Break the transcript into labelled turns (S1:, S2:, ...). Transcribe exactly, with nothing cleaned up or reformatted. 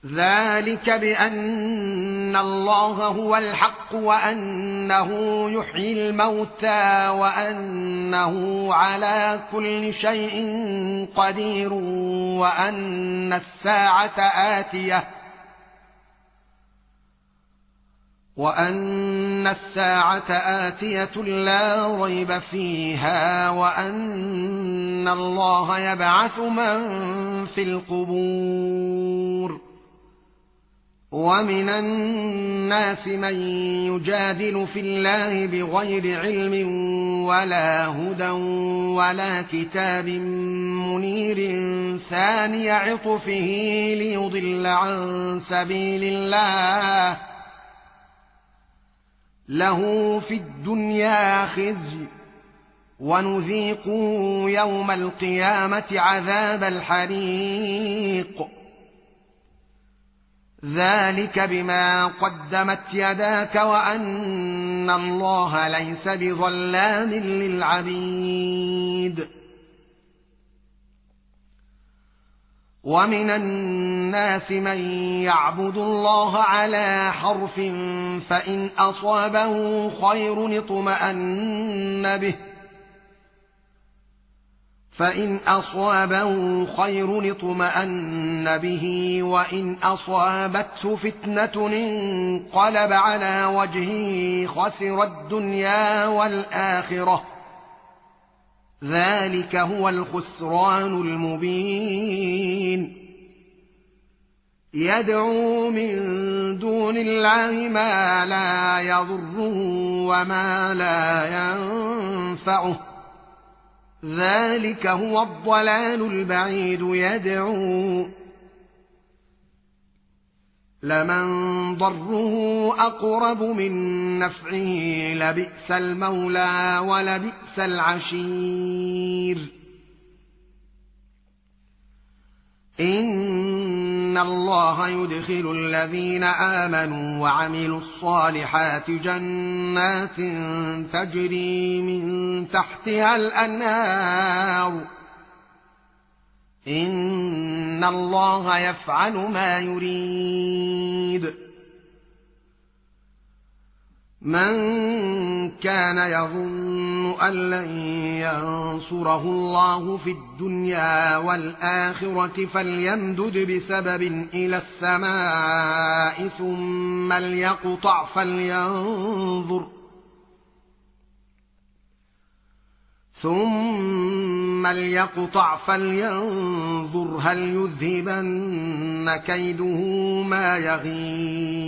S1: ذلك بأن الله هو الحق وأنه يحيي الموتى وأنه على كل شيء قدير وأن الساعة آتية وأن الساعة آتية لا ريب فيها وأن الله يبعث من في القبور ومن الناس من يجادل في الله بغير علم ولا هدى ولا كتاب منير ثاني عطفه ليضل عن سبيل الله له في الدنيا خزي ونذيقه يوم القيامة عذاب الحريق ذلك بما قدمت يداك وأن الله ليس بظلام للعبيد ومن الناس من يعبد الله على حرف فإن أصابه خير اطمأن به فإن أصابه خير اطمأن به وإن أصابته فتنة انقلب على وجهه خسر الدنيا والآخرة ذلك هو الخسران المبين يدعو من دون الله ما لا يضره وما لا ينفعه ذلك هو الضلال البعيد يدعو لمن ضره أقرب من نفعه لبئس المولى ولبئس العشير إن الله يدخل الذين آمنوا وعملوا الصالحات جنات تجري من تحتها الأنهار إن الله يفعل ما يريد من كان يظن أن لن ينصره الله في الدنيا والآخرة فليمدد بسبب إلى السماء ثم ليقطع فلينظر ثم ليقطع فلينظر هل يذهبن كيده ما يغيظ